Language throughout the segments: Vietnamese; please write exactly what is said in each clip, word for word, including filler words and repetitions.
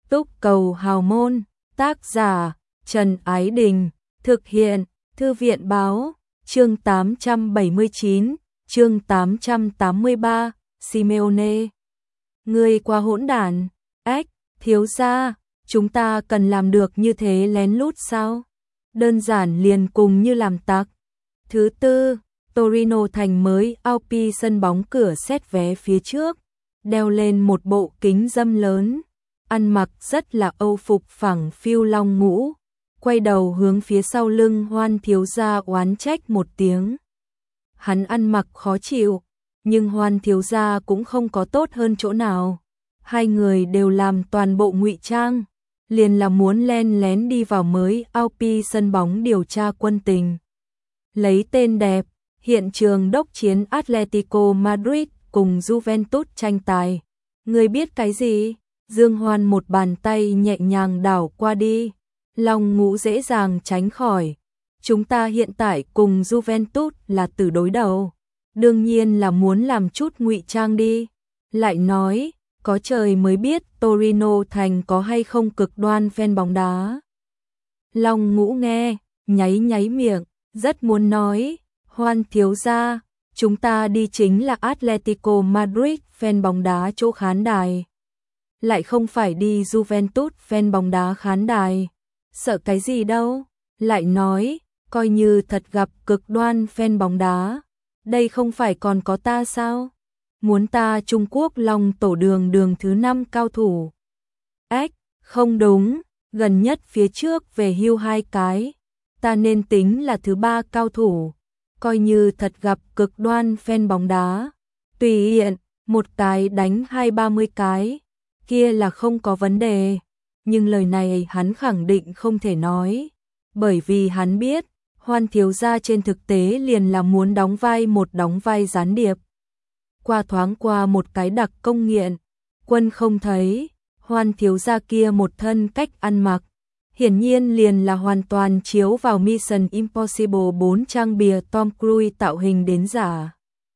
Túc Cầu Hào Môn, tác giả Trần Ái Đình, thực hiện Thư viện Báo, chương tám trăm bảy mươi chín, chương tám trăm tám mươi ba, Simeone. Người quá hỗn đản, ách, thiếu gia, chúng ta cần làm được như thế lén lút sao? Đơn giản liền cùng như làm tặc. Thứ tư, Torino thành mới Alpi sân bóng cửa xét vé phía trước, đeo lên một bộ kính râm lớn, ăn mặc rất là âu phục phẳng phiêu long ngũ, quay đầu hướng phía sau lưng Hoan thiếu gia oán trách một tiếng. Hắn ăn mặc khó chịu, nhưng Hoan thiếu gia cũng không có tốt hơn chỗ nào. Hai người đều làm toàn bộ ngụy trang, liền là muốn len lén đi vào mới Alpi sân bóng điều tra quân tình. Lấy tên đẹp, hiện trường đốc chiến Atletico Madrid cùng Juventus tranh tài. Người biết cái gì? Dương Hoan một bàn tay nhẹ nhàng đảo qua đi, Long Ngũ dễ dàng tránh khỏi. Chúng ta hiện tại cùng Juventus là tử đối đầu, đương nhiên là muốn làm chút ngụy trang đi. Lại nói, có trời mới biết Torino thành có hay không cực đoan fan bóng đá. Long Ngũ nghe, nháy nháy miệng, rất muốn nói, Hoan thiếu gia, chúng ta đi chính là Atletico Madrid fan bóng đá chỗ khán đài, lại không phải đi Juventus fan bóng đá khán đài. Sợ cái gì đâu? Lại nói, coi như thật gặp cực đoan fan bóng đá, đây không phải còn có ta sao? Muốn ta Trung Quốc Long tổ đường đường thứ năm cao thủ. Ách, không đúng, gần nhất phía trước về hưu hai cái, ta nên tính là thứ ba cao thủ. Coi như thật gặp cực đoan fan bóng đá, tùy hiện, một cái đánh hai ba mươi cái, kia là không có vấn đề. Nhưng lời này hắn khẳng định không thể nói, bởi vì hắn biết, Hoan thiếu gia trên thực tế liền là muốn đóng vai một đóng vai gián điệp. Qua thoáng qua một cái đặc công nghiện, quân không thấy, Hoan thiếu gia kia một thân cách ăn mặc, hiển nhiên liền là hoàn toàn chiếu vào Mission Impossible bốn trang bìa Tom Cruise tạo hình đến giả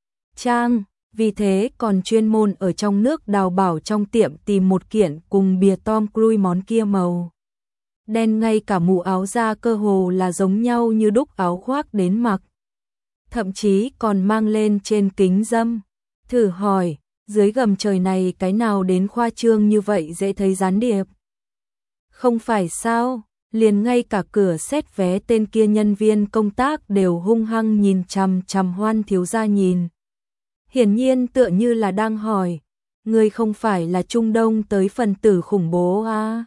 trang, vì thế còn chuyên môn ở trong nước đào bảo trong tiệm tìm một kiện cùng bìa Tom Cruise món kia màu đen, ngay cả mũ áo da cơ hồ là giống nhau như đúc áo khoác đến mặc, thậm chí còn mang lên trên kính râm. Thử hỏi, dưới gầm trời này cái nào đến khoa trương như vậy dễ thấy gián điệp? Không phải sao, liền ngay cả cửa xét vé tên kia nhân viên công tác đều hung hăng nhìn chằm chằm Hoan thiếu gia nhìn. Hiển nhiên tựa như là đang hỏi, người không phải là Trung Đông tới phần tử khủng bố à?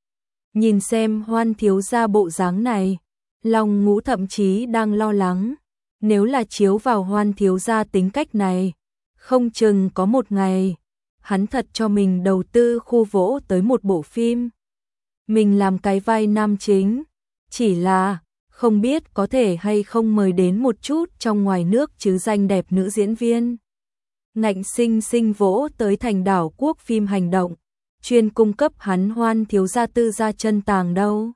Nhìn xem Hoan thiếu gia bộ dáng này, Long Ngũ thậm chí đang lo lắng, nếu là chiếu vào Hoan thiếu gia tính cách này, không chừng có một ngày, hắn thật cho mình đầu tư khu vỗ tới một bộ phim. Mình làm cái vai nam chính, chỉ là không biết có thể hay không mời đến một chút trong ngoài nước chứ danh đẹp nữ diễn viên. Ngạnh sinh sinh vỗ tới thành đảo quốc phim hành động, chuyên cung cấp hắn Hoan thiếu gia tư gia chân tàng đâu.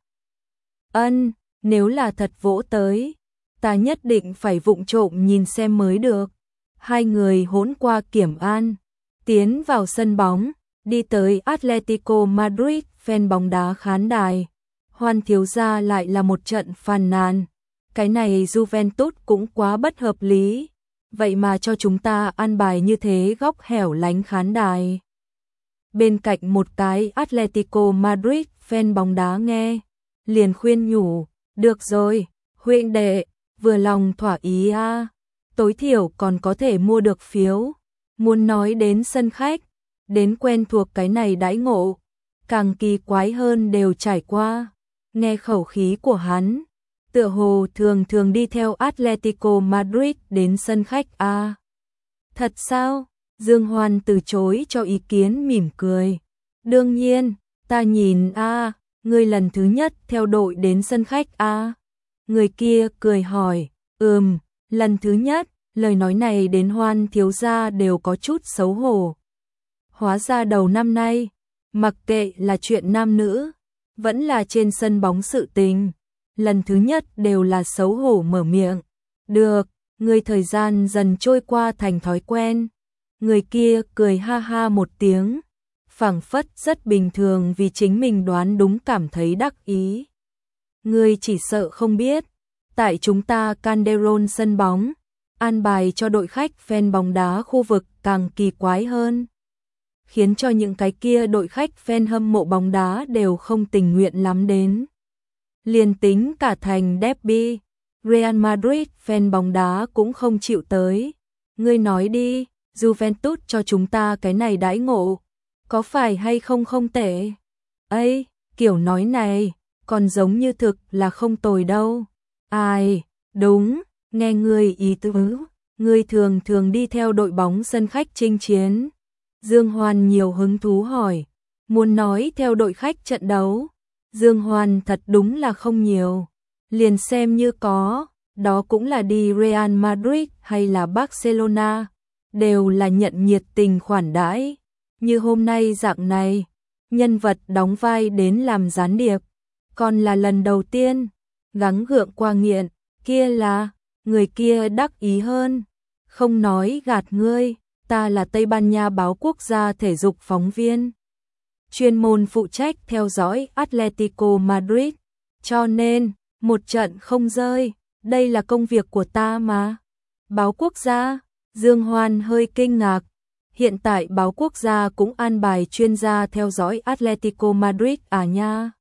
Ân, nếu là thật vỗ tới, ta nhất định phải vụng trộm nhìn xem mới được. Hai người hỗn qua kiểm an, tiến vào sân bóng, đi tới Atletico Madrid fan bóng đá khán đài. Hoan thiếu gia lại là một trận phàn nàn, cái này Juventus cũng quá bất hợp lý, vậy mà cho chúng ta an bài như thế góc hẻo lánh khán đài. Bên cạnh một cái Atletico Madrid fan bóng đá nghe, liền khuyên nhủ, được rồi, huynh đệ, vừa lòng thỏa ý a, tối thiểu còn có thể mua được phiếu. Muốn nói đến sân khách, đến quen thuộc cái này đãi ngộ, càng kỳ quái hơn đều trải qua. Nghe khẩu khí của hắn, tựa hồ thường thường đi theo Atletico Madrid đến sân khách a. Thật sao? Dương Hoan từ chối cho ý kiến mỉm cười. Đương nhiên, ta nhìn a, ngươi lần thứ nhất theo đội đến sân khách a. Người kia cười hỏi, ừm, lần thứ nhất. Lời nói này đến Hoan thiếu gia đều có chút xấu hổ. Hóa ra đầu năm nay, mặc kệ là chuyện nam nữ, vẫn là trên sân bóng sự tình, lần thứ nhất đều là xấu hổ mở miệng. Được, người thời gian dần trôi qua thành thói quen. Người kia cười ha ha một tiếng, phảng phất rất bình thường vì chính mình đoán đúng cảm thấy đắc ý. Ngươi chỉ sợ không biết, tại chúng ta Calderon sân bóng, an bài cho đội khách fan bóng đá khu vực càng kỳ quái hơn. Khiến cho những cái kia đội khách fan hâm mộ bóng đá đều không tình nguyện lắm đến. Liền tính cả thành derby, Real Madrid fan bóng đá cũng không chịu tới. Ngươi nói đi, Juventus cho chúng ta cái này đãi ngộ, có phải hay không không tệ? Ây, kiểu nói này, còn giống như thực là không tồi đâu. Ai, đúng, nghe ngươi ý tứ, ngươi thường thường đi theo đội bóng sân khách chinh chiến. Dương Hoan nhiều hứng thú hỏi, muốn nói theo đội khách trận đấu. Dương Hoan thật đúng là không nhiều, liền xem như có, đó cũng là đi Real Madrid hay là Barcelona, đều là nhận nhiệt tình khoản đãi. Như hôm nay dạng này, nhân vật đóng vai đến làm gián điệp, còn là lần đầu tiên, gắng gượng qua nghiện, kia là, người kia đắc ý hơn, không nói gạt ngươi, ta là Tây Ban Nha báo quốc gia thể dục phóng viên, chuyên môn phụ trách theo dõi Atletico Madrid, cho nên, một trận không rơi, đây là công việc của ta mà. Báo quốc gia, Dương Hoan hơi kinh ngạc, hiện tại báo quốc gia cũng an bài chuyên gia theo dõi Atletico Madrid à nha.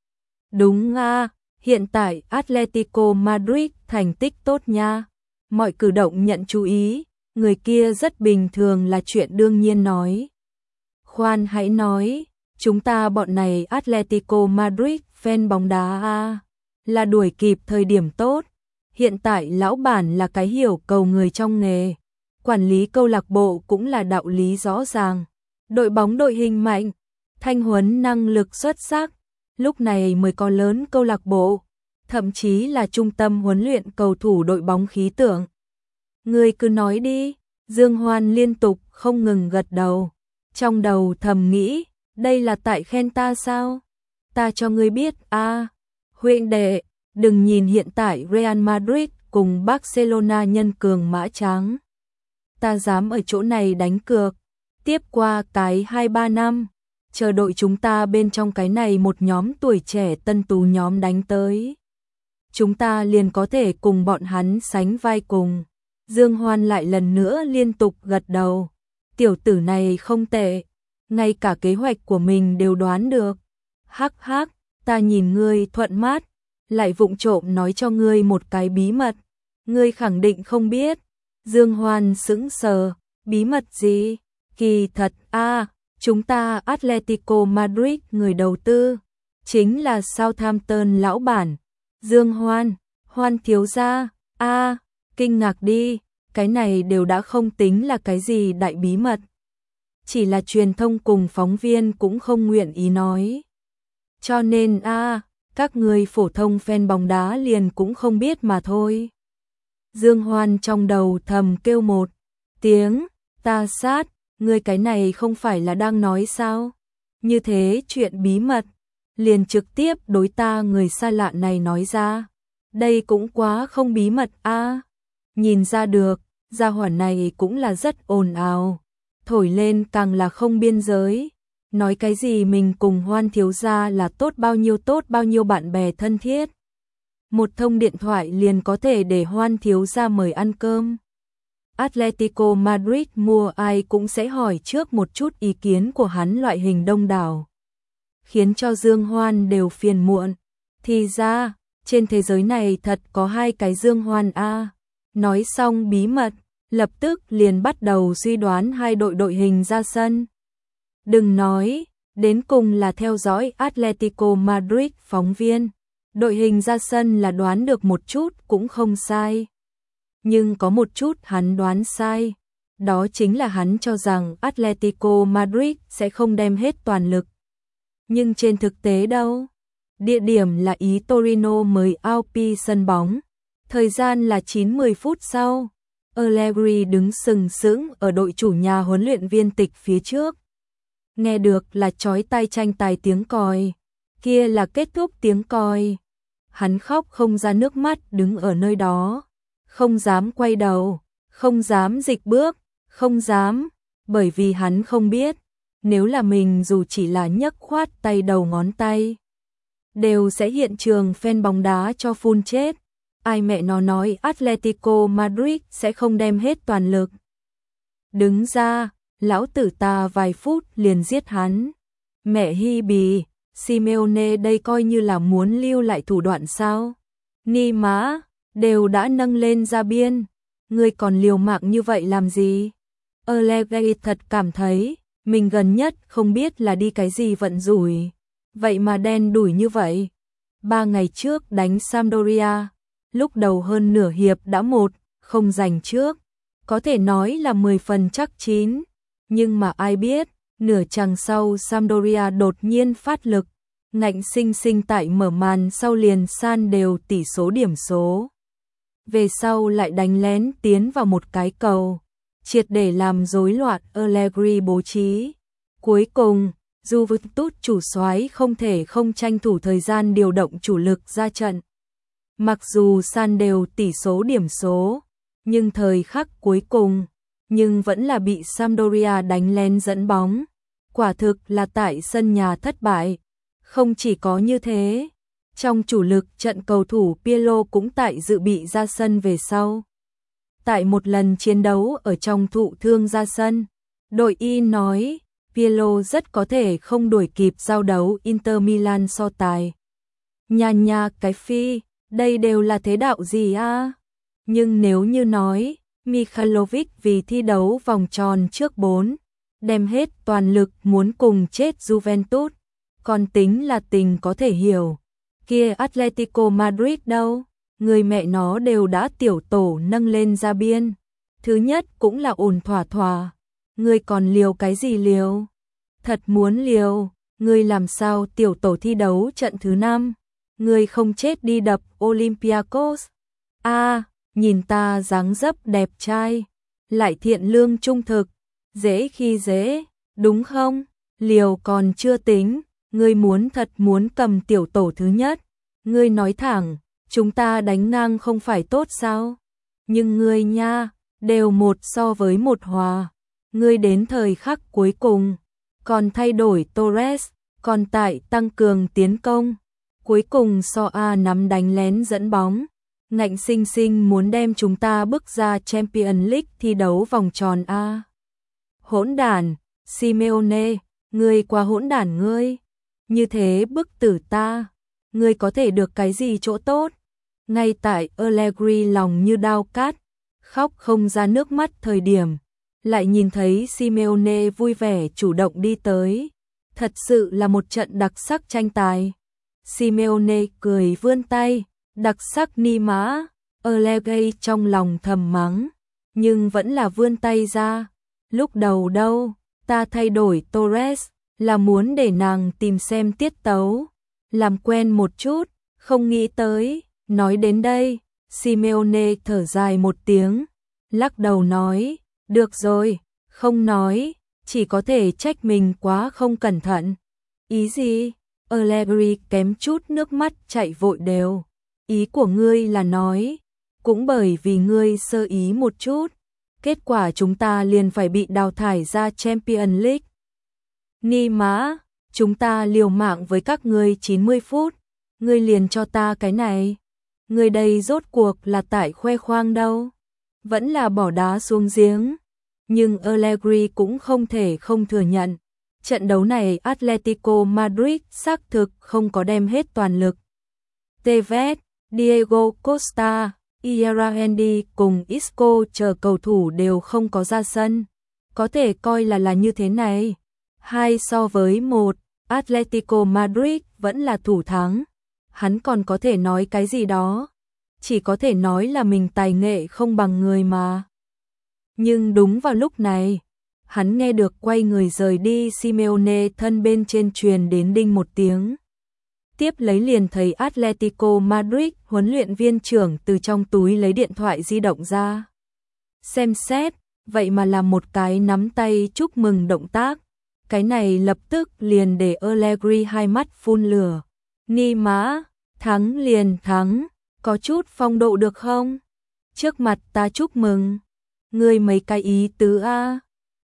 Đúng à, hiện tại Atletico Madrid thành tích tốt nha, mọi cử động nhận chú ý, người kia rất bình thường là chuyện đương nhiên nói. Khoan hãy nói, chúng ta bọn này Atletico Madrid fan bóng đá à, là đuổi kịp thời điểm tốt, hiện tại lão bản là cái hiểu cầu người trong nghề. Quản lý câu lạc bộ cũng là đạo lý rõ ràng. Đội bóng đội hình mạnh, thanh huấn năng lực xuất sắc, lúc này mới có lớn câu lạc bộ, thậm chí là trung tâm huấn luyện cầu thủ đội bóng khí tượng. Ngươi cứ nói đi, Dương Hoan liên tục không ngừng gật đầu, trong đầu thầm nghĩ, đây là tại khen ta sao? Ta cho ngươi biết a, huynh đệ, đừng nhìn hiện tại Real Madrid cùng Barcelona nhân cường mã trắng. Ta dám ở chỗ này đánh cược, tiếp qua cái hai ba năm, chờ đội chúng ta bên trong cái này một nhóm tuổi trẻ tân tú nhóm đánh tới. Chúng ta liền có thể cùng bọn hắn sánh vai cùng. Dương Hoan lại lần nữa liên tục gật đầu. Tiểu tử này không tệ, ngay cả kế hoạch của mình đều đoán được. Hắc hắc, ta nhìn ngươi thuận mắt, lại vụng trộm nói cho ngươi một cái bí mật. Ngươi khẳng định không biết. Dương Hoan sững sờ, bí mật gì? Kỳ thật a, à, chúng ta Atletico Madrid người đầu tư, chính là Southampton lão bản. Dương Hoan, Hoan thiếu gia, a, à, kinh ngạc đi, cái này đều đã không tính là cái gì đại bí mật. Chỉ là truyền thông cùng phóng viên cũng không nguyện ý nói. Cho nên a, à, các người phổ thông fan bóng đá liền cũng không biết mà thôi. Dương Hoan trong đầu thầm kêu một tiếng, ta sát, ngươi cái này không phải là đang nói sao? Như thế chuyện bí mật, liền trực tiếp đối ta người xa lạ này nói ra. Đây cũng quá không bí mật a. À. Nhìn ra được, gia hỏa này cũng là rất ồn ào, thổi lên càng là không biên giới. Nói cái gì mình cùng Hoan thiếu gia là tốt bao nhiêu tốt bao nhiêu bạn bè thân thiết. Một thông điện thoại liền có thể để Hoan thiếu gia mời ăn cơm. Atletico Madrid mua ai cũng sẽ hỏi trước một chút ý kiến của hắn loại hình đông đảo. Khiến cho Dương Hoan đều phiền muộn. Thì ra, trên thế giới này thật có hai cái Dương Hoan a. À. Nói xong bí mật, lập tức liền bắt đầu suy đoán hai đội đội hình ra sân. Đừng nói, đến cùng là theo dõi Atletico Madrid phóng viên. Đội hình ra sân là đoán được một chút cũng không sai. Nhưng có một chút hắn đoán sai. Đó chính là hắn cho rằng Atletico Madrid sẽ không đem hết toàn lực. Nhưng trên thực tế đâu? Địa điểm là ý Torino mới Alpi sân bóng. Thời gian là chín mười phút sau. Allegri đứng sừng sững ở đội chủ nhà huấn luyện viên tịch phía trước. Nghe được là chói tai tranh tài tiếng còi. Kia là kết thúc tiếng còi. Hắn khóc không ra nước mắt đứng ở nơi đó. Không dám quay đầu, không dám dịch bước, không dám, bởi vì hắn không biết, nếu là mình dù chỉ là nhấc khoát tay đầu ngón tay, đều sẽ hiện trường fan bóng đá cho phun chết. Ai mẹ nó nói Atletico Madrid sẽ không đem hết toàn lực. Đứng ra, lão tử ta vài phút liền giết hắn. Mẹ hi bì, Simeone đây coi như là muốn lưu lại thủ đoạn sao? Ni má, đều đã nâng lên ra biên, ngươi còn liều mạng như vậy làm gì? Allegri thật cảm thấy, mình gần nhất không biết là đi cái gì vận rủi, vậy mà đen đủi như vậy. Ba ngày trước đánh Sampdoria, lúc đầu hơn nửa hiệp đã một không giành trước, có thể nói là mười phần chắc chín, nhưng mà ai biết, nửa chặng sau Sampdoria đột nhiên phát lực, ngạnh sinh sinh tại mở màn sau liền san đều tỷ số điểm số. Về sau lại đánh lén tiến vào một cái cầu, triệt để làm rối loạn Allegri bố trí. Cuối cùng, Juventus chủ soái không thể không tranh thủ thời gian điều động chủ lực ra trận. Mặc dù san đều tỷ số điểm số, nhưng thời khắc cuối cùng, nhưng vẫn là bị Sampdoria đánh lén dẫn bóng. Quả thực là tại sân nhà thất bại. Không chỉ có như thế, trong chủ lực trận cầu thủ Pirlo cũng tại dự bị ra sân về sau. Tại một lần chiến đấu ở trong thụ thương ra sân, đội Y nói Pirlo rất có thể không đuổi kịp giao đấu Inter Milan so tài. Nha nha cái phi, đây đều là thế đạo gì a? Nhưng nếu như nói, Mikhailovic vì thi đấu vòng tròn trước bốn, đem hết toàn lực muốn cùng chết Juventus, còn tính là tình có thể hiểu. Kia Atletico Madrid đâu, người mẹ nó đều đã tiểu tổ nâng lên ra biên. Thứ nhất cũng là ổn thỏa thỏa, người còn liều cái gì liều? Thật muốn liều, người làm sao tiểu tổ thi đấu trận thứ năm, người không chết đi đập Olympiacos. A, nhìn ta dáng dấp đẹp trai, lại thiện lương trung thực, dễ khi dễ, đúng không? Liều còn chưa tính, ngươi muốn thật muốn cầm tiểu tổ thứ nhất, ngươi nói thẳng, chúng ta đánh ngang không phải tốt sao? Nhưng ngươi nha, đều một so với một hòa, ngươi đến thời khắc cuối cùng, còn thay đổi Torres, còn tại tăng cường tiến công, cuối cùng so A nắm đánh lén dẫn bóng, ngạnh sinh sinh muốn đem chúng ta bước ra Champions League thi đấu vòng tròn A. Hỗn đản, Simeone, ngươi quá hỗn đản ngươi. Như thế bức tử ta, ngươi có thể được cái gì chỗ tốt? Ngay tại Allegri lòng như đao cát, khóc không ra nước mắt thời điểm, lại nhìn thấy Simeone vui vẻ chủ động đi tới. Thật sự là một trận đặc sắc tranh tài. Simeone cười vươn tay, đặc sắc ni má, Allegri trong lòng thầm mắng, nhưng vẫn là vươn tay ra. Lúc đầu đâu, ta thay đổi Torres, là muốn để nàng tìm xem tiết tấu, làm quen một chút, không nghĩ tới, nói đến đây, Simeone thở dài một tiếng, lắc đầu nói, được rồi, không nói, chỉ có thể trách mình quá không cẩn thận. Ý gì? Allegri kém chút nước mắt chạy vội đều. Ý của ngươi là nói, cũng bởi vì ngươi sơ ý một chút, kết quả chúng ta liền phải bị đào thải ra Champions League. Ni má, chúng ta liều mạng với các ngươi chín mươi phút, ngươi liền cho ta cái này. Ngươi đây rốt cuộc là tại khoe khoang đâu, vẫn là bỏ đá xuống giếng. Nhưng Allegri cũng không thể không thừa nhận, trận đấu này Atletico Madrid xác thực không có đem hết toàn lực. Tevez, Diego Costa, Iraendi cùng Isco chờ cầu thủ đều không có ra sân. Có thể coi là là như thế này. Hai so với một, Atletico Madrid vẫn là thủ thắng. Hắn còn có thể nói cái gì đó. Chỉ có thể nói là mình tài nghệ không bằng người mà. Nhưng đúng vào lúc này, hắn nghe được quay người rời đi Simeone thân bên trên truyền đến đinh một tiếng. Tiếp lấy liền thấy Atletico Madrid huấn luyện viên trưởng từ trong túi lấy điện thoại di động ra. Xem xét, vậy mà là một cái nắm tay chúc mừng động tác. Cái này lập tức liền để Allegri hai mắt phun lửa. Ni má, thắng liền thắng, có chút phong độ được không? Trước mặt ta chúc mừng. Ngươi mấy cái ý tứ a?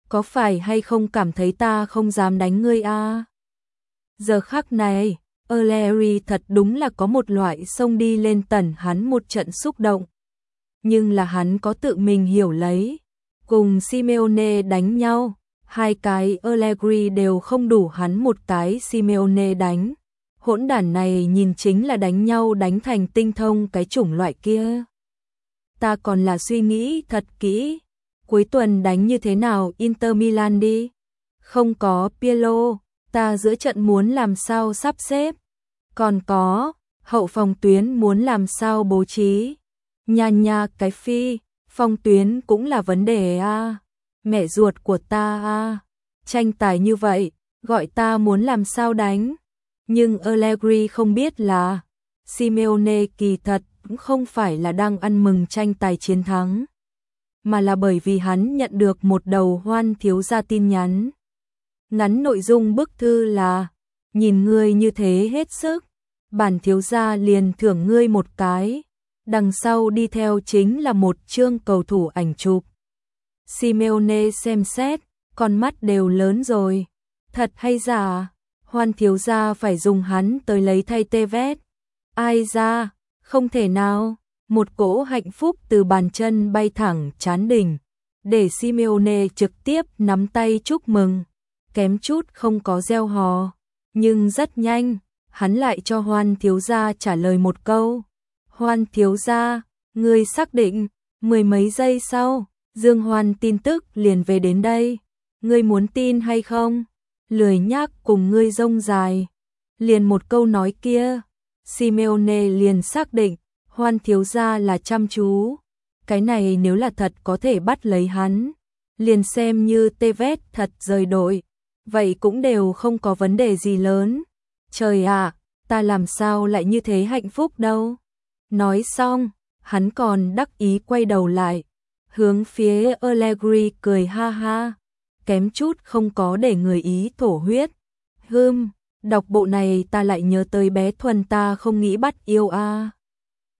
có phải hay không cảm thấy ta không dám đánh ngươi a? Giờ khắc này, O'Leary thật đúng là có một loại xông đi lên tẩn hắn một trận xúc động. Nhưng là hắn có tự mình hiểu lấy, cùng Simeone đánh nhau, hai cái Allegri đều không đủ hắn một cái Simeone đánh. Hỗn đản này nhìn chính là đánh nhau đánh thành tinh thông cái chủng loại kia. Ta còn là suy nghĩ thật kỹ, cuối tuần đánh như thế nào Inter Milan đi. Không có Pirlo, ta giữa trận muốn làm sao sắp xếp. Còn có, hậu phòng tuyến muốn làm sao bố trí. Nha nha cái phi, phòng tuyến cũng là vấn đề a. Mẹ ruột của ta a, tranh tài như vậy, gọi ta muốn làm sao đánh. Nhưng Allegri không biết là Simeone kỳ thật cũng không phải là đang ăn mừng tranh tài chiến thắng, mà là bởi vì hắn nhận được một đầu Hoan thiếu gia tin nhắn. Ngắn nội dung bức thư là: nhìn ngươi như thế hết sức, bản thiếu gia liền thưởng ngươi một cái. Đằng sau đi theo chính là một chương cầu thủ ảnh chụp. Simeone xem xét, con mắt đều lớn rồi. Thật hay giả? Hoan thiếu gia phải dùng hắn tới lấy thay Tevez. Ai ra? Không thể nào. Một cỗ hạnh phúc từ bàn chân bay thẳng chán đỉnh, để Simeone trực tiếp nắm tay chúc mừng, kém chút không có reo hò. Nhưng rất nhanh, hắn lại cho Hoan thiếu gia trả lời một câu. Hoan thiếu gia, ngươi xác định? Mười mấy giây sau, Dương Hoan tin tức liền về đến đây. Ngươi muốn tin hay không? Lười nhác cùng ngươi rông dài. Liền một câu nói kia, Simeone liền xác định Hoan thiếu gia là chăm chú. Cái này nếu là thật có thể bắt lấy hắn, liền xem như Tevez thật rời đội, vậy cũng đều không có vấn đề gì lớn. Trời ạ, ta làm sao lại như thế hạnh phúc đâu. Nói xong, hắn còn đắc ý quay đầu lại, hướng phía Allegri cười ha ha, kém chút không có để người Ý thổ huyết. Hừm, đọc bộ này ta lại nhớ tới bé Thuần ta không nghĩ bắt yêu a.